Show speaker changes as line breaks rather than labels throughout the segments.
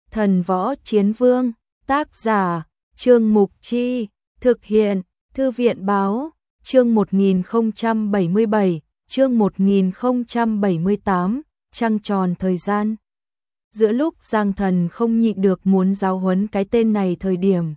Thần Võ Chiến Vương, tác giả, Trương Mục Chi, thực hiện, Thư viện Báo, chương 1077, chương 1078, trăng tròn thời gian. Giữa lúc Giang Thần không nhịn được muốn giáo huấn cái tên này thời điểm,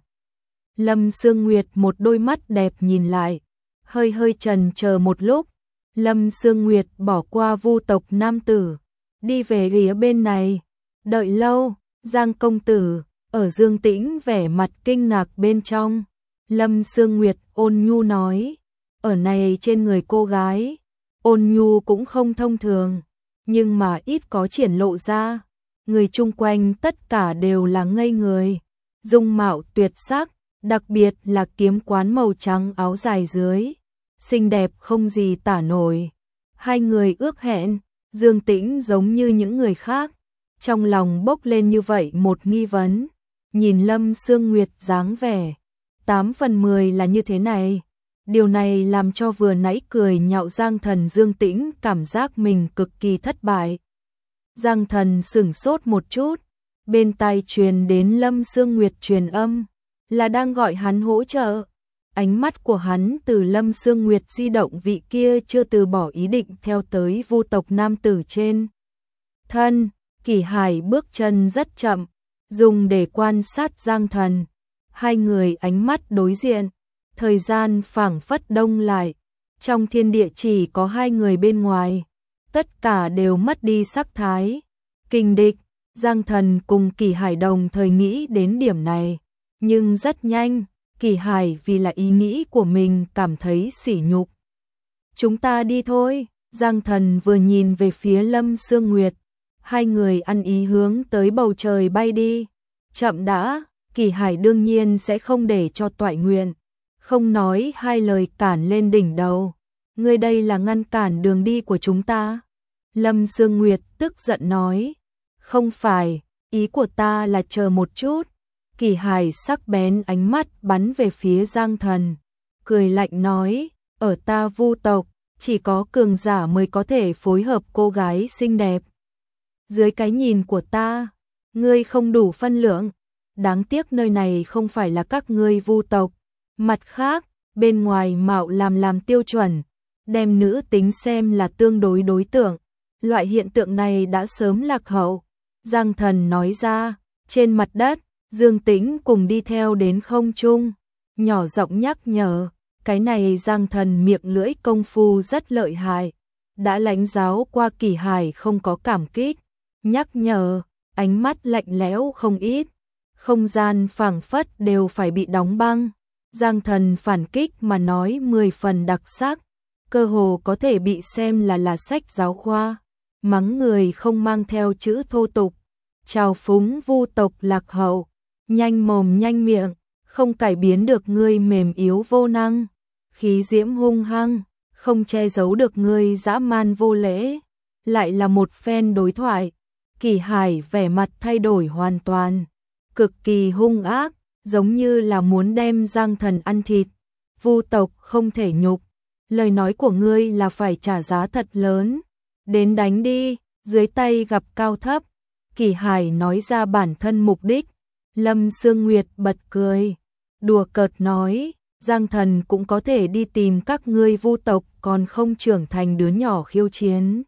Lâm Sương Nguyệt một đôi mắt đẹp nhìn lại, hơi hơi chần chờ một lúc, Lâm Sương Nguyệt bỏ qua Vu tộc nam tử, đi về phía bên này. Đợi lâu, Giang công tử, ở Dương Tĩnh vẻ mặt kinh ngạc bên trong. Lâm Sương Nguyệt ôn nhu nói, ở này trên người cô gái, ôn nhu cũng không thông thường, nhưng mà ít có triển lộ ra. Người chung quanh tất cả đều là ngây người, dung mạo tuyệt sắc, đặc biệt là kiếm quán màu trắng áo dài dưới, xinh đẹp không gì tả nổi. Hai người ước hẹn, Dương Tĩnh giống như những người khác, trong lòng bốc lên như vậy một nghi vấn, nhìn Lâm Sương Nguyệt dáng vẻ, 8 phần 10 là như thế này. Điều này làm cho vừa nãy cười nhạo Giang Thần Dương Tĩnh cảm giác mình cực kỳ thất bại. Giang Thần sửng sốt một chút, bên tai truyền đến Lâm Sương Nguyệt truyền âm, là đang gọi hắn hỗ trợ. Ánh mắt của hắn từ Lâm Sương Nguyệt di động vị kia chưa từ bỏ ý định theo tới Vu tộc nam tử trên thân. Kỷ Hải bước chân rất chậm, dùng để quan sát Giang Thần. Hai người ánh mắt đối diện, thời gian phảng phất đông lại, trong thiên địa chỉ có hai người bên ngoài, tất cả đều mất đi sắc thái. Kình địch, Giang Thần cùng Kỷ Hải đồng thời nghĩ đến điểm này, nhưng rất nhanh, Kỷ Hải vì là ý nghĩ của mình cảm thấy sỉ nhục. Chúng ta đi thôi, Giang Thần vừa nhìn về phía Lâm Sương Nguyệt, hai người ăn ý hướng tới bầu trời bay đi. Chậm đã, Kỷ Hải đương nhiên sẽ không để cho Toại Nguyện, không nói hai lời cản lên đỉnh đầu. Ngươi đây là ngăn cản đường đi của chúng ta. Lâm Sương Nguyệt tức giận nói, không phải, ý của ta là chờ một chút. Kỷ Hải sắc bén ánh mắt bắn về phía Giang Thần, cười lạnh nói, ở ta Vu tộc, chỉ có cường giả mới có thể phối hợp cô gái xinh đẹp. Dưới cái nhìn của ta, ngươi không đủ phân lượng, đáng tiếc nơi này không phải là các ngươi Vu tộc. Mặt khác, bên ngoài mạo làm tiêu chuẩn, đem nữ tính xem là tương đối đối tượng, loại hiện tượng này đã sớm lạc hậu. Giang Thần nói ra, trên mặt đất, Dương Tĩnh cùng đi theo đến không trung, nhỏ giọng nhắc nhở, cái này Giang Thần miệng lưỡi công phu rất lợi hại, đã lãnh giáo qua Kỷ Hải không có cảm kích, nhắc nhở, ánh mắt lạnh lẽo không ít, không gian phảng phất đều phải bị đóng băng. Giang Thần phản kích mà nói 10 phần đặc sắc, cơ hồ có thể bị xem là sách giáo khoa, mắng người không mang theo chữ thô tục, trào phúng Vu tộc lạc hậu, nhanh mồm nhanh miệng, không cải biến được ngươi mềm yếu vô năng, khí diễm hung hăng, không che giấu được ngươi dã man vô lễ. Lại là một phen đối thoại, Kỷ Hải vẻ mặt thay đổi hoàn toàn, cực kỳ hung ác, giống như là muốn đem Giang Thần ăn thịt. Vu tộc không thể nhục, lời nói của ngươi là phải trả giá thật lớn. Đến đánh đi, dưới tay gặp cao thấp. Kỷ Hải nói ra bản thân mục đích. Lâm Sương Nguyệt bật cười, đùa cợt nói, Giang Thần cũng có thể đi tìm các ngươi Vu tộc còn không trưởng thành đứa nhỏ khiêu chiến.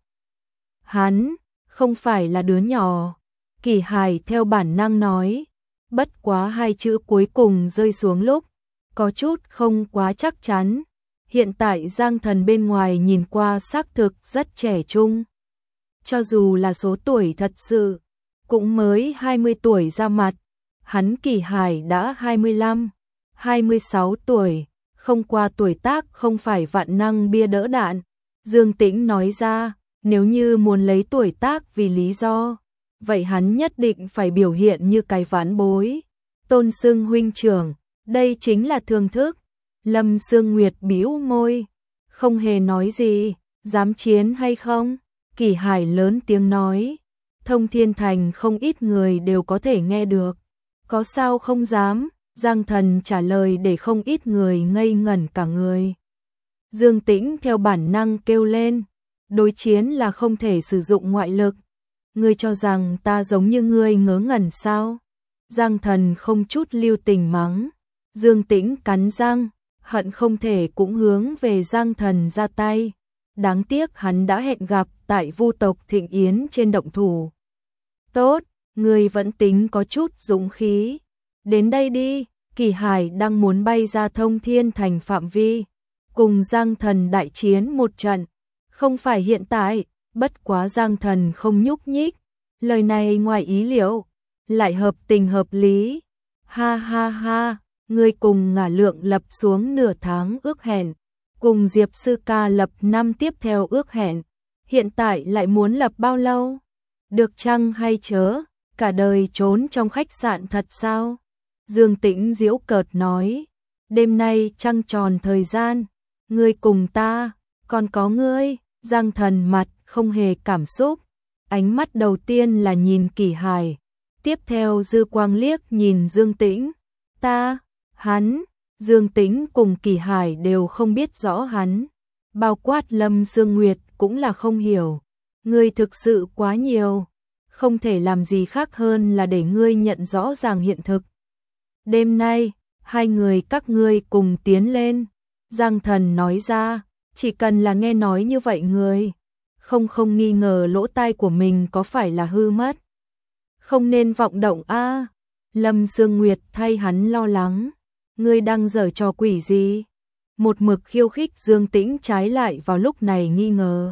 Hắn, không phải là đứa nhỏ. Kỷ Hải theo bản năng nói, bất quá hai chữ cuối cùng rơi xuống lúc, có chút không quá chắc chắn. Hiện tại Giang Thần bên ngoài nhìn qua xác thực rất trẻ trung. Cho dù là số tuổi thật sự, cũng mới 20 tuổi ra mặt. Hắn Kỷ Hải đã 25, 26 tuổi, không qua tuổi tác không phải vạn năng bia đỡ đạn. Dương Tĩnh nói ra, nếu như muốn lấy tuổi tác vì lý do, vậy hắn nhất định phải biểu hiện như cái ván bối, tôn xưng huynh trưởng, đây chính là thương thức. Lâm Sương Nguyệt bĩu môi, không hề nói gì, dám chiến hay không? Kỷ Hải lớn tiếng nói, Thông Thiên Thành không ít người đều có thể nghe được, có sao không dám? Giang Thần trả lời để không ít người ngây ngẩn cả người. Dương Tĩnh theo bản năng kêu lên, đối chiến là không thể sử dụng ngoại lực. Ngươi cho rằng ta giống như ngươi ngớ ngẩn sao? Giang Thần không chút lưu tình mắng. Dương Tĩnh cắn răng, hận không thể cũng hướng về Giang Thần ra tay. Đáng tiếc hắn đã hẹn gặp tại Vu tộc Thịnh Yến trên động thủ. Tốt, ngươi vẫn tính có chút dũng khí. Đến đây đi, Kỳ Hải đang muốn bay ra Thông Thiên Thành phạm vi, cùng Giang Thần đại chiến một trận. Không phải hiện tại, bất quá Giang Thần không nhúc nhích. Lời này ngoài ý liệu, lại hợp tình hợp lý. Ha ha ha, ngươi cùng Ngả Lượng lập xuống nửa tháng ước hẹn, cùng Diệp Sư Ca lập năm tiếp theo ước hẹn, hiện tại lại muốn lập bao lâu? Được chăng hay chớ, cả đời trốn trong khách sạn thật sao? Dương Tĩnh giễu cợt nói, đêm nay trăng tròn thời gian, ngươi cùng ta, còn có ngươi. Giang Thần mặt không hề cảm xúc, ánh mắt đầu tiên là nhìn Kỳ Hải, tiếp theo dư quang liếc nhìn Dương Tĩnh. Ta, hắn, Dương Tĩnh cùng Kỳ Hải đều không biết rõ hắn, bao quát Lâm Sương Nguyệt cũng là không hiểu. Ngươi thực sự quá nhiều, không thể làm gì khác hơn là để ngươi nhận rõ ràng hiện thực. Đêm nay, hai người các ngươi cùng tiến lên. Giang Thần nói ra, chỉ cần là nghe nói như vậy người, không nghi ngờ lỗ tai của mình có phải là hư mất. Không nên vọng động a. Lâm Sương Nguyệt thay hắn lo lắng. Ngươi đang giở trò quỷ gì? Một mực khiêu khích Dương Tĩnh trái lại vào lúc này nghi ngờ.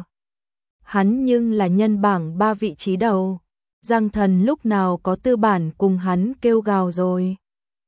Hắn nhưng là nhân bảng 3 vị trí đầu. Giang Thần lúc nào có tư bản cùng hắn kêu gào rồi.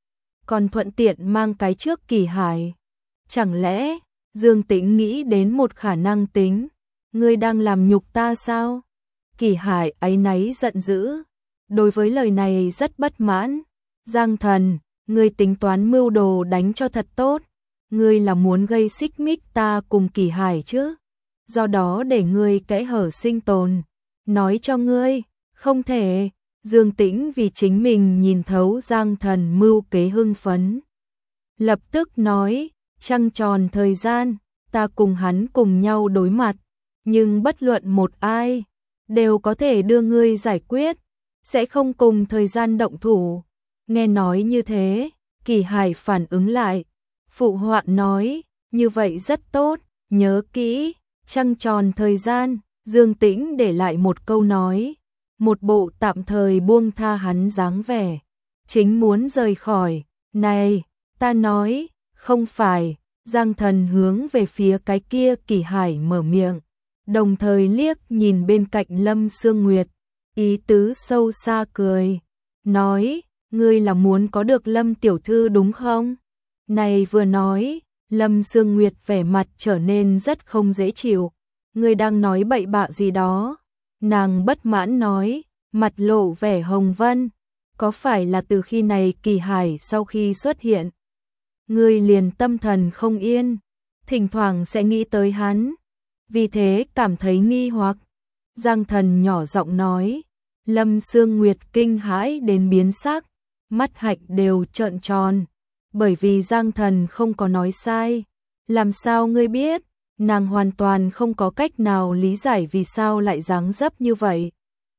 Còn thuận tiện mang cái trước Kỳ Hải. Chẳng lẽ Dương Tĩnh nghĩ đến một khả năng tính, ngươi đang làm nhục ta sao? Kỳ Hải áy náy giận dữ, đối với lời này rất bất mãn. Giang Thần, ngươi tính toán mưu đồ đánh cho thật tốt, ngươi là muốn gây xích mích ta cùng Kỳ Hải chứ? Do đó để ngươi kẽ hở sinh tồn. Nói cho ngươi, không thể. Dương Tĩnh vì chính mình nhìn thấu Giang Thần mưu kế hưng phấn, lập tức nói, trăng tròn thời gian, ta cùng hắn cùng nhau đối mặt, nhưng bất luận một ai, đều có thể đưa ngươi giải quyết, sẽ không cùng thời gian động thủ. Nghe nói như thế, Kỳ Hải phản ứng lại, phụ họa nói, như vậy rất tốt, nhớ kỹ, trăng tròn thời gian. Dương Tĩnh để lại một câu nói, một bộ tạm thời buông tha hắn dáng vẻ, chính muốn rời khỏi. Này, ta nói, không phải. Giang Thần hướng về phía cái kia Kỳ Hải mở miệng, đồng thời liếc nhìn bên cạnh Lâm Sương Nguyệt, ý tứ sâu xa cười, nói, ngươi là muốn có được Lâm tiểu thư đúng không? Này vừa nói, Lâm Sương Nguyệt vẻ mặt trở nên rất không dễ chịu, ngươi đang nói bậy bạ gì đó? Nàng bất mãn nói, mặt lộ vẻ hồng vân, có phải là từ khi này Kỳ Hải sau khi xuất hiện, ngươi liền tâm thần không yên, thỉnh thoảng sẽ nghĩ tới hắn, vì thế cảm thấy nghi hoặc. Giang Thần nhỏ giọng nói. Lâm Sương Nguyệt kinh hãi đến biến sắc, mắt hạnh đều trợn tròn, bởi vì Giang Thần không có nói sai. Làm sao ngươi biết? Nàng hoàn toàn không có cách nào lý giải vì sao lại dáng dấp như vậy.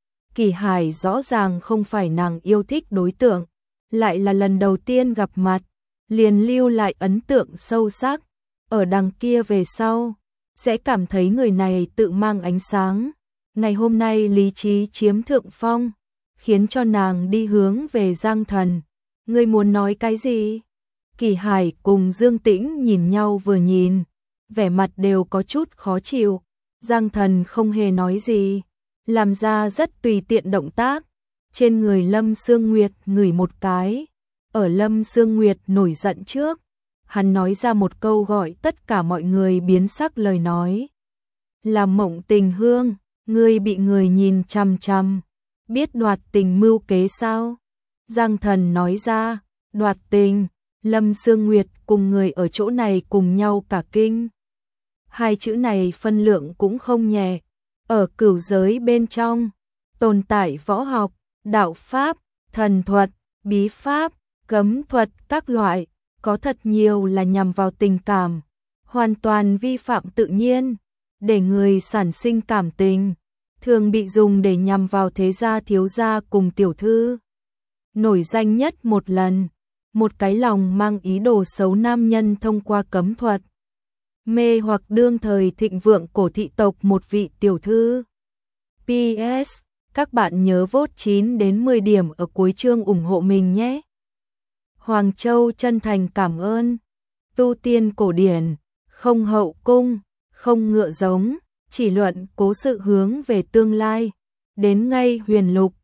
Kỳ Hải rõ ràng không phải nàng yêu thích đối tượng, lại là lần đầu tiên gặp mặt, liền lưu lại ấn tượng sâu sắc, ở đằng kia về sau, sẽ cảm thấy người này tự mang ánh sáng. Ngày hôm nay lý trí chiếm thượng phong, khiến cho nàng đi hướng về Giang Thần. Ngươi muốn nói cái gì? Kỳ Hải cùng Dương Tĩnh nhìn nhau vừa nhìn, vẻ mặt đều có chút khó chịu. Giang Thần không hề nói gì, làm ra rất tùy tiện động tác. Trên người Lâm Sương Nguyệt ngửi một cái. Ở Lâm Sương Nguyệt nổi giận trước, hắn nói ra một câu gọi tất cả mọi người biến sắc lời nói. Là Mộng Tình Hương, ngươi bị người nhìn chằm chằm, biết đoạt tình mưu kế sao? Giang Thần nói ra, đoạt tình. Lâm Sương Nguyệt cùng người ở chỗ này cùng nhau cả kinh. Hai chữ này phân lượng cũng không nhẹ. Ở cửu giới bên trong, tồn tại võ học, đạo pháp, thần thuật, bí pháp, cấm thuật các loại, có thật nhiều là nhằm vào tình cảm, hoàn toàn vi phạm tự nhiên, để người sản sinh cảm tình. thường bị dùng để nhằm vào thế gia thiếu gia cùng tiểu thư. Nổi danh nhất một lần, một cái lòng mang ý đồ xấu nam nhân thông qua cấm thuật mê hoặc đương thời thịnh vượng cổ thị tộc một vị tiểu thư. PS, các bạn nhớ vote 9 đến 10 điểm ở cuối chương ủng hộ mình nhé. Hoàng Châu chân thành cảm ơn. Tu tiên cổ điển, không hậu cung, không ngựa giống, chỉ luận cố sự hướng về tương lai. Đến ngay huyền lục,